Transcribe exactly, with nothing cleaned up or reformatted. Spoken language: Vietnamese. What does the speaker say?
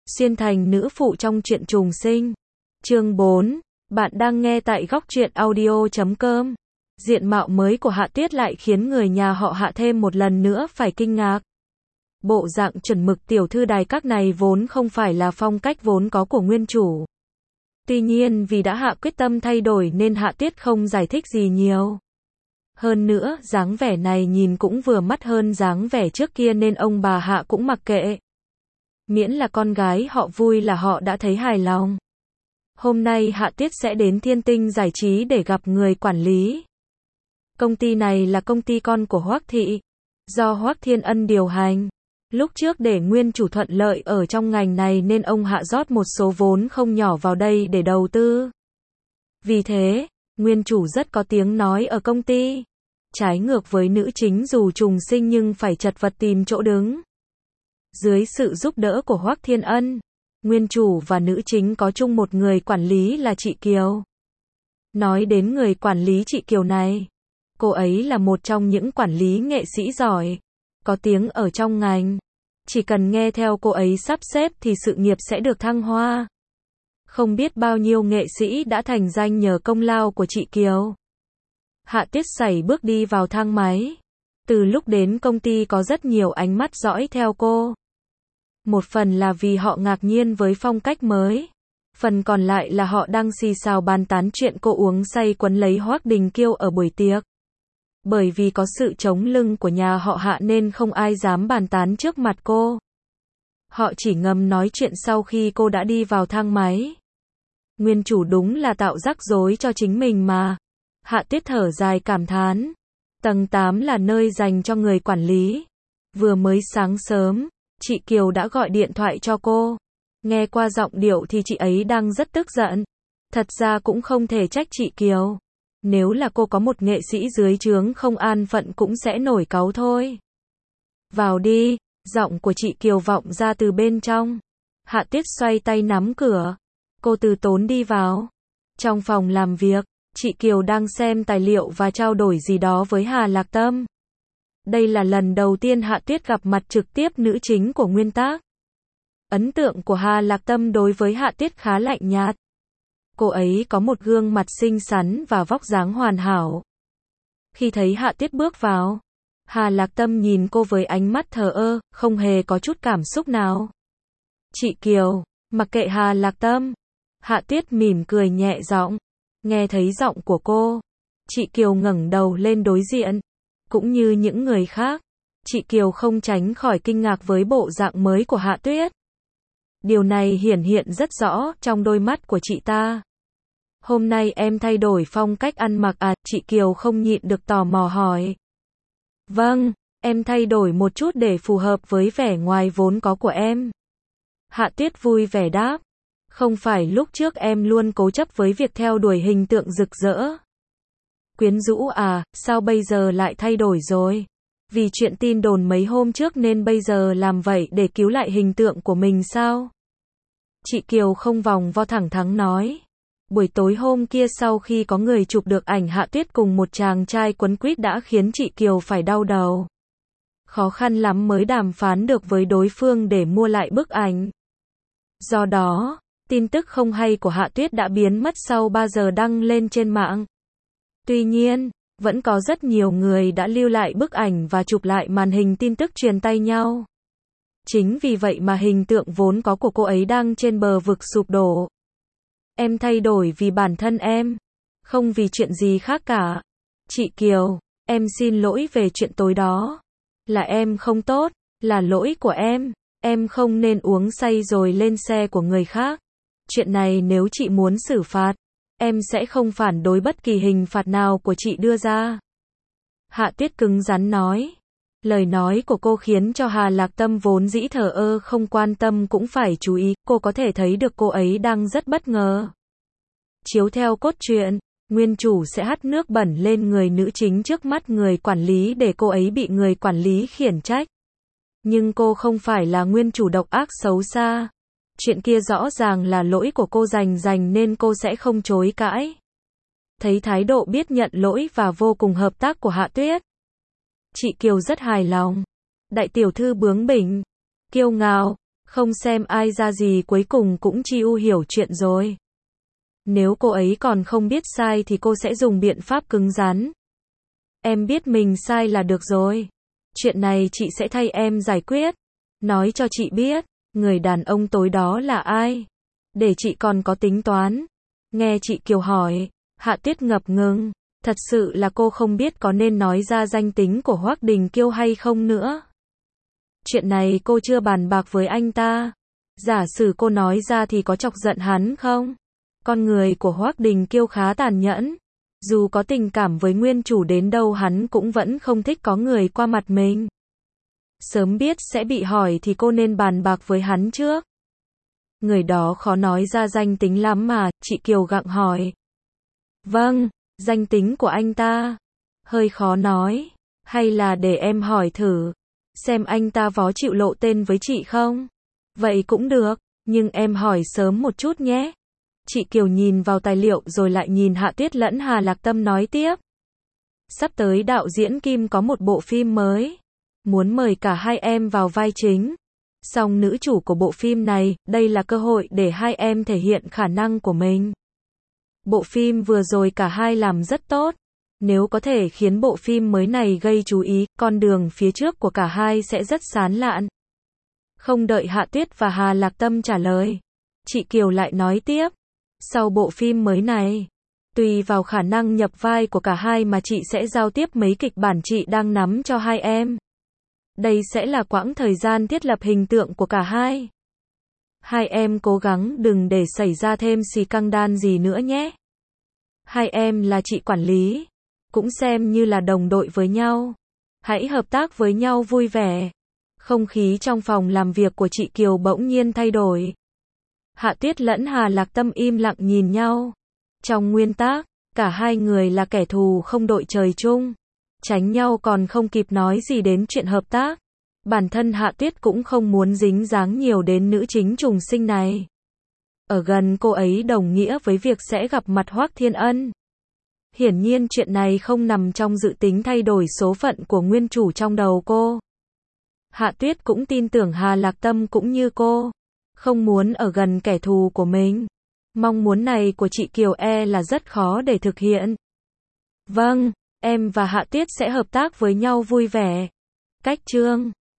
Xuyên thành nữ phụ trong truyện trùng sinh. Chương bốn. Bạn đang nghe tại góc truyện audio chấm com. Diện mạo mới của Hạ Tuyết lại khiến người nhà họ Hạ thêm một lần nữa phải kinh ngạc. Bộ dạng chuẩn mực tiểu thư đài các này vốn không phải là phong cách vốn có của nguyên chủ. Tuy nhiên vì đã hạ quyết tâm thay đổi nên Hạ Tuyết không giải thích gì nhiều. Hơn nữa, dáng vẻ này nhìn cũng vừa mắt hơn dáng vẻ trước kia nên ông bà Hạ cũng mặc kệ. Miễn là con gái họ vui là họ đã thấy hài lòng. Hôm nay Hạ Tuyết sẽ đến Thiên Tinh Giải Trí để gặp người quản lý. Công ty này là công ty con của Hoắc Thị, do Hoắc Thiên Ân điều hành. Lúc trước để nguyên chủ thuận lợi ở trong ngành này nên ông Hạ rót một số vốn không nhỏ vào đây để đầu tư. Vì thế, nguyên chủ rất có tiếng nói ở công ty. Trái ngược với nữ chính dù trùng sinh nhưng phải chật vật tìm chỗ đứng. Dưới sự giúp đỡ của Hoắc Thiên Ân, nguyên chủ và nữ chính có chung một người quản lý là chị Kiều. Nói đến người quản lý chị Kiều này, cô ấy là một trong những quản lý nghệ sĩ giỏi, có tiếng ở trong ngành. Chỉ cần nghe theo cô ấy sắp xếp thì sự nghiệp sẽ được thăng hoa. Không biết bao nhiêu nghệ sĩ đã thành danh nhờ công lao của chị Kiều. Hạ Tuyết sải bước đi vào thang máy. Từ lúc đến công ty có rất nhiều ánh mắt dõi theo cô. Một phần là vì họ ngạc nhiên với phong cách mới. Phần còn lại là họ đang xì xào bàn tán chuyện cô uống say quấn lấy Hoắc Đình Kiêu ở buổi tiệc. Bởi vì có sự chống lưng của nhà họ Hạ nên không ai dám bàn tán trước mặt cô. Họ chỉ ngầm nói chuyện sau khi cô đã đi vào thang máy. Nguyên chủ đúng là tạo rắc rối cho chính mình mà. Hạ Tuyết thở dài cảm thán. Tầng tám là nơi dành cho người quản lý. Vừa mới sáng sớm, chị Kiều đã gọi điện thoại cho cô. Nghe qua giọng điệu thì chị ấy đang rất tức giận. Thật ra cũng không thể trách chị Kiều. Nếu là cô có một nghệ sĩ dưới trướng không an phận cũng sẽ nổi cáu thôi. Vào đi, giọng của chị Kiều vọng ra từ bên trong. Hạ Tuyết xoay tay nắm cửa. Cô từ tốn đi vào. Trong phòng làm việc, chị Kiều đang xem tài liệu và trao đổi gì đó với Hà Lạc Tâm. Đây là lần đầu tiên Hạ Tuyết gặp mặt trực tiếp nữ chính của nguyên tác. Ấn tượng của Hà Lạc Tâm đối với Hạ Tuyết khá lạnh nhạt. Cô ấy có một gương mặt xinh xắn và vóc dáng hoàn hảo. Khi thấy Hạ Tuyết bước vào, Hà Lạc Tâm nhìn cô với ánh mắt thờ ơ, không hề có chút cảm xúc nào. Chị Kiều, mặc kệ Hà Lạc Tâm. Hạ Tuyết mỉm cười nhẹ giọng. Nghe thấy giọng của cô, chị Kiều ngẩng đầu lên đối diện. Cũng như những người khác, chị Kiều không tránh khỏi kinh ngạc với bộ dạng mới của Hạ Tuyết. Điều này hiển hiện rất rõ trong đôi mắt của chị ta. Hôm nay em thay đổi phong cách ăn mặc à? Chị Kiều không nhịn được tò mò hỏi. Vâng, em thay đổi một chút để phù hợp với vẻ ngoài vốn có của em. Hạ Tuyết vui vẻ đáp. Không phải lúc trước em luôn cố chấp với việc theo đuổi hình tượng rực rỡ, quyến rũ à, sao bây giờ lại thay đổi rồi? Vì chuyện tin đồn mấy hôm trước nên bây giờ làm vậy để cứu lại hình tượng của mình sao? Chị Kiều không vòng vo thẳng thắn nói. Buổi tối hôm kia sau khi có người chụp được ảnh Hạ Tuyết cùng một chàng trai quấn quýt đã khiến chị Kiều phải đau đầu. Khó khăn lắm mới đàm phán được với đối phương để mua lại bức ảnh. Do đó, tin tức không hay của Hạ Tuyết đã biến mất sau ba giờ đăng lên trên mạng. Tuy nhiên, vẫn có rất nhiều người đã lưu lại bức ảnh và chụp lại màn hình tin tức truyền tay nhau. Chính vì vậy mà hình tượng vốn có của cô ấy đang trên bờ vực sụp đổ. Em thay đổi vì bản thân em, không vì chuyện gì khác cả. Chị Kiều, em xin lỗi về chuyện tối đó. Là em không tốt, là lỗi của em. Em không nên uống say rồi lên xe của người khác. Chuyện này nếu chị muốn xử phạt, em sẽ không phản đối bất kỳ hình phạt nào của chị đưa ra. Hạ Tuyết cứng rắn nói. Lời nói của cô khiến cho Hà Lạc Tâm vốn dĩ thờ ơ không quan tâm cũng phải chú ý. Cô có thể thấy được cô ấy đang rất bất ngờ. Chiếu theo cốt truyện, nguyên chủ sẽ hắt nước bẩn lên người nữ chính trước mắt người quản lý để cô ấy bị người quản lý khiển trách. Nhưng cô không phải là nguyên chủ độc ác xấu xa. Chuyện kia rõ ràng là lỗi của cô rành rành nên cô sẽ không chối cãi. Thấy thái độ biết nhận lỗi và vô cùng hợp tác của Hạ Tuyết, chị Kiều rất hài lòng. Đại tiểu thư bướng bỉnh, kiêu ngạo, Không xem ai ra gì cuối cùng cũng chi u hiểu chuyện rồi. Nếu cô ấy còn không biết sai thì cô sẽ dùng biện pháp cứng rắn. Em biết mình sai là được rồi. Chuyện này chị sẽ thay em giải quyết. Nói cho chị biết, người đàn ông tối đó là ai? Để chị còn có tính toán. Nghe chị Kiều hỏi, Hạ Tuyết ngập ngừng. Thật sự là cô không biết có nên nói ra danh tính của Hoắc Đình Kiêu hay không nữa. Chuyện này cô chưa bàn bạc với anh ta. Giả sử cô nói ra thì có chọc giận hắn không? Con người của Hoắc Đình Kiêu khá tàn nhẫn. Dù có tình cảm với nguyên chủ đến đâu hắn cũng vẫn không thích có người qua mặt mình. Sớm biết sẽ bị hỏi thì cô nên bàn bạc với hắn trước. Người đó khó nói ra danh tính lắm mà, chị Kiều gặng hỏi. Vâng, danh tính của anh ta. Hơi khó nói. Hay là để em hỏi thử. Xem anh ta có chịu lộ tên với chị không? Vậy cũng được, nhưng em hỏi sớm một chút nhé. Chị Kiều nhìn vào tài liệu rồi lại nhìn Hạ Tuyết lẫn Hà Lạc Tâm nói tiếp. Sắp tới đạo diễn Kim có một bộ phim mới. Muốn mời cả hai em vào vai chính. Song nữ chủ của bộ phim này, đây là cơ hội để hai em thể hiện khả năng của mình. Bộ phim vừa rồi cả hai làm rất tốt. Nếu có thể khiến bộ phim mới này gây chú ý, con đường phía trước của cả hai sẽ rất sáng lạn. Không đợi Hạ Tuyết và Hà Lạc Tâm trả lời, chị Kiều lại nói tiếp. Sau bộ phim mới này, tùy vào khả năng nhập vai của cả hai mà chị sẽ giao tiếp mấy kịch bản chị đang nắm cho hai em. Đây sẽ là quãng thời gian thiết lập hình tượng của cả hai. Hai em cố gắng đừng để xảy ra thêm xì căng đan gì nữa nhé. Hai em là chị quản lý, cũng xem như là đồng đội với nhau. Hãy hợp tác với nhau vui vẻ. Không khí trong phòng làm việc của chị Kiều bỗng nhiên thay đổi. Hạ Tuyết lẫn Hà Lạc Tâm im lặng nhìn nhau. Trong nguyên tắc, cả hai người là kẻ thù không đội trời chung. Tránh nhau còn không kịp nói gì đến chuyện hợp tác. Bản thân Hạ Tuyết cũng không muốn dính dáng nhiều đến nữ chính trùng sinh này. Ở gần cô ấy đồng nghĩa với việc sẽ gặp mặt Hoắc Thiên Ân. Hiển nhiên chuyện này không nằm trong dự tính thay đổi số phận của nguyên chủ trong đầu cô. Hạ Tuyết cũng tin tưởng Hà Lạc Tâm cũng như cô. Không muốn ở gần kẻ thù của mình. Mong muốn này của chị Kiều e là rất khó để thực hiện. Vâng, em và Hạ Tuyết sẽ hợp tác với nhau vui vẻ. Cách chương